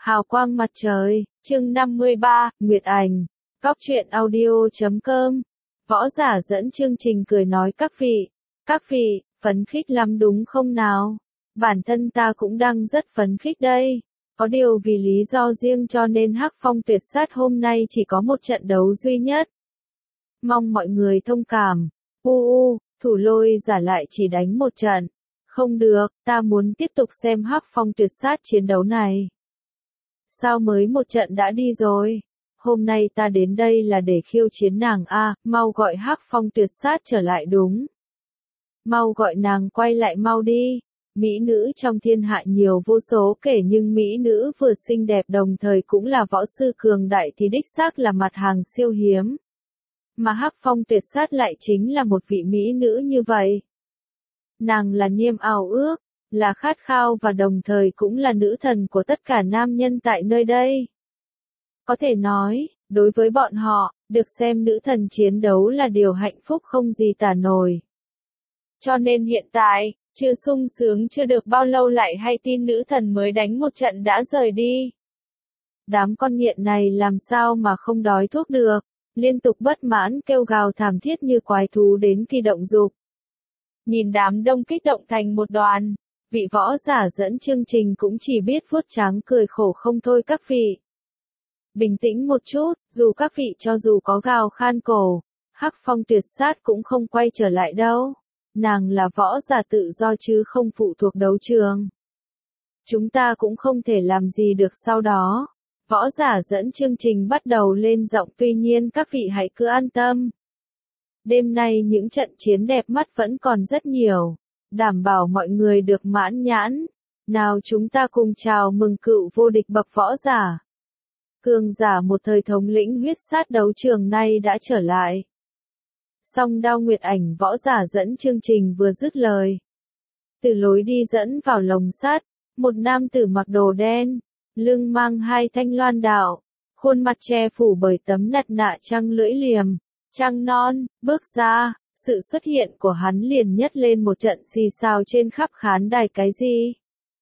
Hào quang mặt trời, chương 53, Nguyệt Ảnh, Cóc truyện audio.com. Võ giả dẫn chương trình cười nói các vị, phấn khích lắm đúng không nào? Bản thân ta cũng đang rất phấn khích đây. Có điều vì lý do riêng cho nên Hắc Phong Tuyệt Sát hôm nay chỉ có một trận đấu duy nhất. Mong mọi người thông cảm. Thủ lôi giả lại chỉ đánh một trận. Không được, ta muốn tiếp tục xem Hắc Phong Tuyệt Sát chiến đấu này. Sao mới một trận đã đi rồi? Hôm nay ta đến đây là để khiêu chiến nàng a, mau gọi Hắc Phong Tuyệt Sát trở lại đúng. Mau gọi nàng quay lại mau đi. Mỹ nữ trong thiên hạ nhiều vô số kể nhưng mỹ nữ vừa xinh đẹp đồng thời cũng là võ sư cường đại thì đích xác là mặt hàng siêu hiếm. Mà Hắc Phong Tuyệt Sát lại chính là một vị mỹ nữ như vậy. Nàng là niềm ao ước, là khát khao và đồng thời cũng là nữ thần của tất cả nam nhân tại nơi đây. Có thể nói, đối với bọn họ, được xem nữ thần chiến đấu là điều hạnh phúc không gì tả nổi. Cho nên hiện tại, chưa sung sướng chưa được bao lâu lại hay tin nữ thần mới đánh một trận đã rời đi. Đám con nghiện này làm sao mà không đói thuốc được, liên tục bất mãn kêu gào thảm thiết như quái thú đến khi động dục. Nhìn đám đông kích động thành một đoàn, vị võ giả dẫn chương trình cũng chỉ biết vuốt trắng cười khổ không thôi các vị. Bình tĩnh một chút, dù các vị cho dù có gào khan cổ, Hắc Phong Tuyệt Sát cũng không quay trở lại đâu. Nàng là võ giả tự do chứ không phụ thuộc đấu trường. Chúng ta cũng không thể làm gì được sau đó. Võ giả dẫn chương trình bắt đầu lên giọng tuy nhiên các vị hãy cứ an tâm. Đêm nay những trận chiến đẹp mắt vẫn còn rất nhiều. Đảm bảo mọi người được mãn nhãn. Nào chúng ta cùng chào mừng cựu vô địch bậc võ giả. Cường giả một thời thống lĩnh huyết sát đấu trường nay đã trở lại. Song đao Nguyệt Ảnh võ giả dẫn chương trình vừa dứt lời. Từ lối đi dẫn vào lồng sắt, một nam tử mặc đồ đen, lưng mang hai thanh loan đạo, khuôn mặt che phủ bởi tấm mặt nạ trăng lưỡi liềm, trăng non, bước ra, sự xuất hiện của hắn liền nhấc lên một trận xì xào trên khắp khán đài cái gì?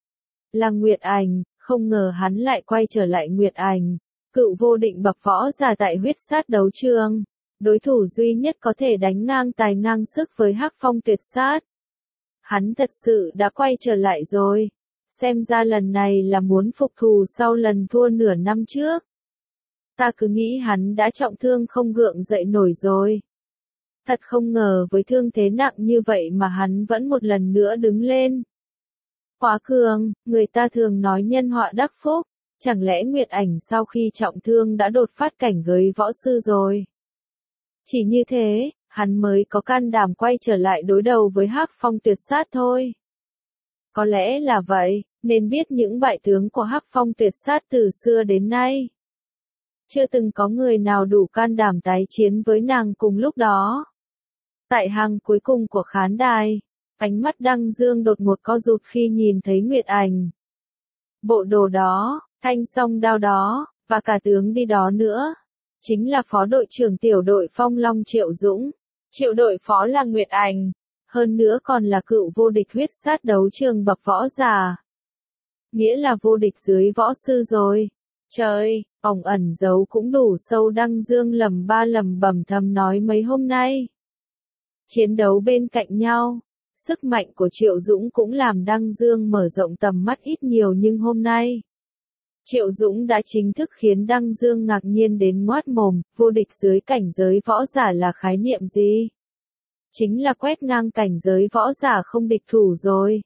Là Nguyệt Ảnh, không ngờ hắn lại quay trở lại Nguyệt Ảnh, cựu vô định bậc võ giả tại huyết sát đấu trường. Đối thủ duy nhất có thể đánh ngang tài ngang sức với Hắc Phong Tuyệt Sát. Hắn thật sự đã quay trở lại rồi. Xem ra lần này là muốn phục thù sau lần thua nửa năm trước. Ta cứ nghĩ hắn đã trọng thương không gượng dậy nổi rồi. Thật không ngờ với thương thế nặng như vậy mà hắn vẫn một lần nữa đứng lên. Quá cường, người ta thường nói nhân họa đắc phúc. Chẳng lẽ Nguyệt Ảnh sau khi trọng thương đã đột phát cảnh giới võ sư rồi? Chỉ như thế, hắn mới có can đảm quay trở lại đối đầu với Hắc Phong Tuyệt Sát thôi. Có lẽ là vậy, nên biết những bại tướng của Hắc Phong Tuyệt Sát từ xưa đến nay. Chưa từng có người nào đủ can đảm tái chiến với nàng cùng lúc đó. Tại hàng cuối cùng của khán đài, ánh mắt Đăng Dương đột ngột co rụt khi nhìn thấy Nguyệt Ảnh. Bộ đồ đó, thanh song đao đó, và cả tướng đi đó nữa. Chính là phó đội trưởng tiểu đội Phong Long Triệu Dũng. Triệu đội phó là Nguyệt Ảnh. Hơn nữa còn là cựu vô địch huyết sát đấu trường bậc võ giả. Nghĩa là vô địch dưới võ sư rồi. Trời, ổng ẩn giấu cũng đủ sâu. Đăng Dương lầm bầm thầm nói mấy hôm nay. Chiến đấu bên cạnh nhau. Sức mạnh của Triệu Dũng cũng làm Đăng Dương mở rộng tầm mắt ít nhiều nhưng hôm nay. Triệu Dũng đã chính thức khiến Đăng Dương ngạc nhiên đến ngoác mồm, vô địch dưới cảnh giới võ giả là khái niệm gì? Chính là quét ngang cảnh giới võ giả không địch thủ rồi.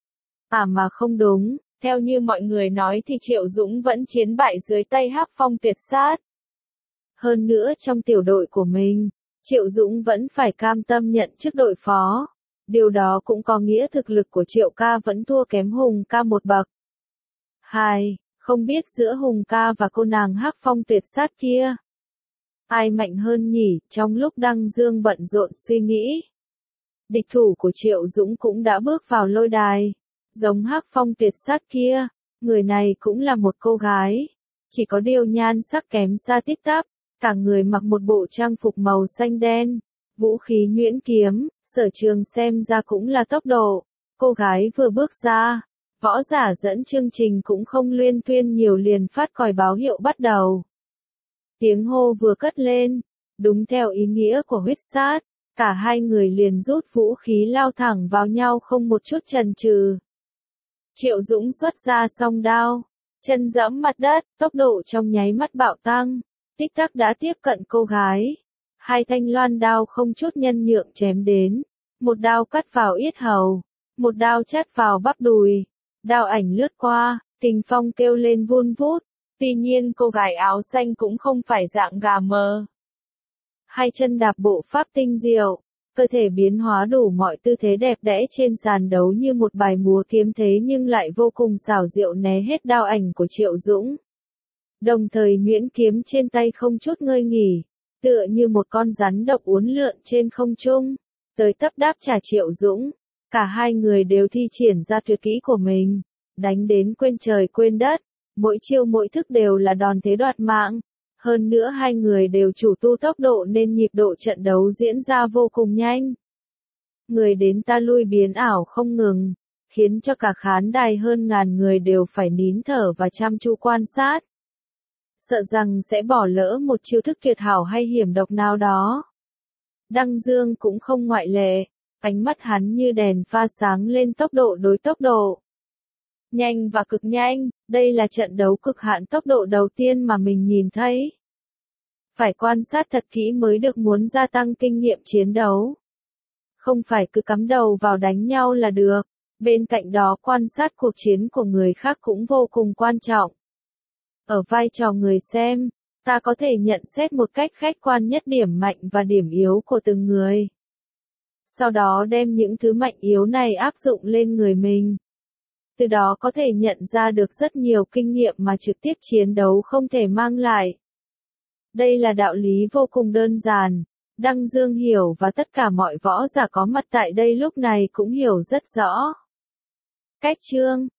À mà không đúng, theo như mọi người nói thì Triệu Dũng vẫn chiến bại dưới tay Hắc Phong Tuyệt Sát. Hơn nữa trong tiểu đội của mình, Triệu Dũng vẫn phải cam tâm nhận chức đội phó. Điều đó cũng có nghĩa thực lực của Triệu ca vẫn thua kém Hùng ca một bậc. 2. Không biết giữa Hùng ca và cô nàng Hắc Phong Tuyệt Sát kia, ai mạnh hơn nhỉ? Trong lúc Đăng Dương bận rộn suy nghĩ, địch thủ của Triệu Dũng cũng đã bước vào lôi đài. Giống Hắc Phong Tuyệt Sát kia, người này cũng là một cô gái, chỉ có điều nhan sắc kém xa tít tắp, cả người mặc một bộ trang phục màu xanh đen, vũ khí nhuyễn kiếm, sở trường xem ra cũng là tốc độ. Cô gái vừa bước ra, Võ giả dẫn chương trình cũng không luyên thuyên nhiều liền phát còi báo hiệu bắt đầu. Tiếng hô vừa cất lên, đúng theo ý nghĩa của huyết sát, cả hai người liền rút vũ khí lao thẳng vào nhau không một chút chần chừ. Triệu Dũng xuất ra song đao, chân giẫm mặt đất, tốc độ trong nháy mắt bạo tăng, tích tắc đã tiếp cận cô gái. Hai thanh loan đao không chút nhân nhượng chém đến, một đao cắt vào yết hầu, một đao chát vào bắp đùi, đao ảnh lướt qua, kình phong kêu lên vun vút, tuy nhiên cô gái áo xanh cũng không phải dạng gà mờ. Hai chân đạp bộ pháp tinh diệu, cơ thể biến hóa đủ mọi tư thế đẹp đẽ trên sàn đấu như một bài múa kiếm thế nhưng lại vô cùng xảo diệu né hết đao ảnh của Triệu Dũng. Đồng thời nhuyễn kiếm trên tay không chút ngơi nghỉ, tựa như một con rắn độc uốn lượn trên không trung, tới tấp đáp trả Triệu Dũng. Cả hai người đều thi triển ra tuyệt kỹ của mình, đánh đến quên trời quên đất, mỗi chiêu mỗi thức đều là đòn thế đoạt mạng. Hơn nữa hai người đều chủ tu tốc độ nên nhịp độ trận đấu diễn ra vô cùng nhanh. Người đến ta lui biến ảo không ngừng, khiến cho cả khán đài hơn ngàn người đều phải nín thở và chăm chú quan sát. Sợ rằng sẽ bỏ lỡ một chiêu thức tuyệt hảo hay hiểm độc nào đó. Đăng Dương cũng không ngoại lệ, ánh mắt hắn như đèn pha sáng lên tốc độ đối tốc độ. Nhanh và cực nhanh, đây là trận đấu cực hạn tốc độ đầu tiên mà mình nhìn thấy. Phải quan sát thật kỹ mới được muốn gia tăng kinh nghiệm chiến đấu. Không phải cứ cắm đầu vào đánh nhau là được, bên cạnh đó quan sát cuộc chiến của người khác cũng vô cùng quan trọng. Ở vai trò người xem, ta có thể nhận xét một cách khách quan nhất điểm mạnh và điểm yếu của từng người. Sau đó đem những thứ mạnh yếu này áp dụng lên người mình. Từ đó có thể nhận ra được rất nhiều kinh nghiệm mà trực tiếp chiến đấu không thể mang lại. Đây là đạo lý vô cùng đơn giản, Đăng Dương hiểu và tất cả mọi võ giả có mặt tại đây lúc này cũng hiểu rất rõ. Cách chương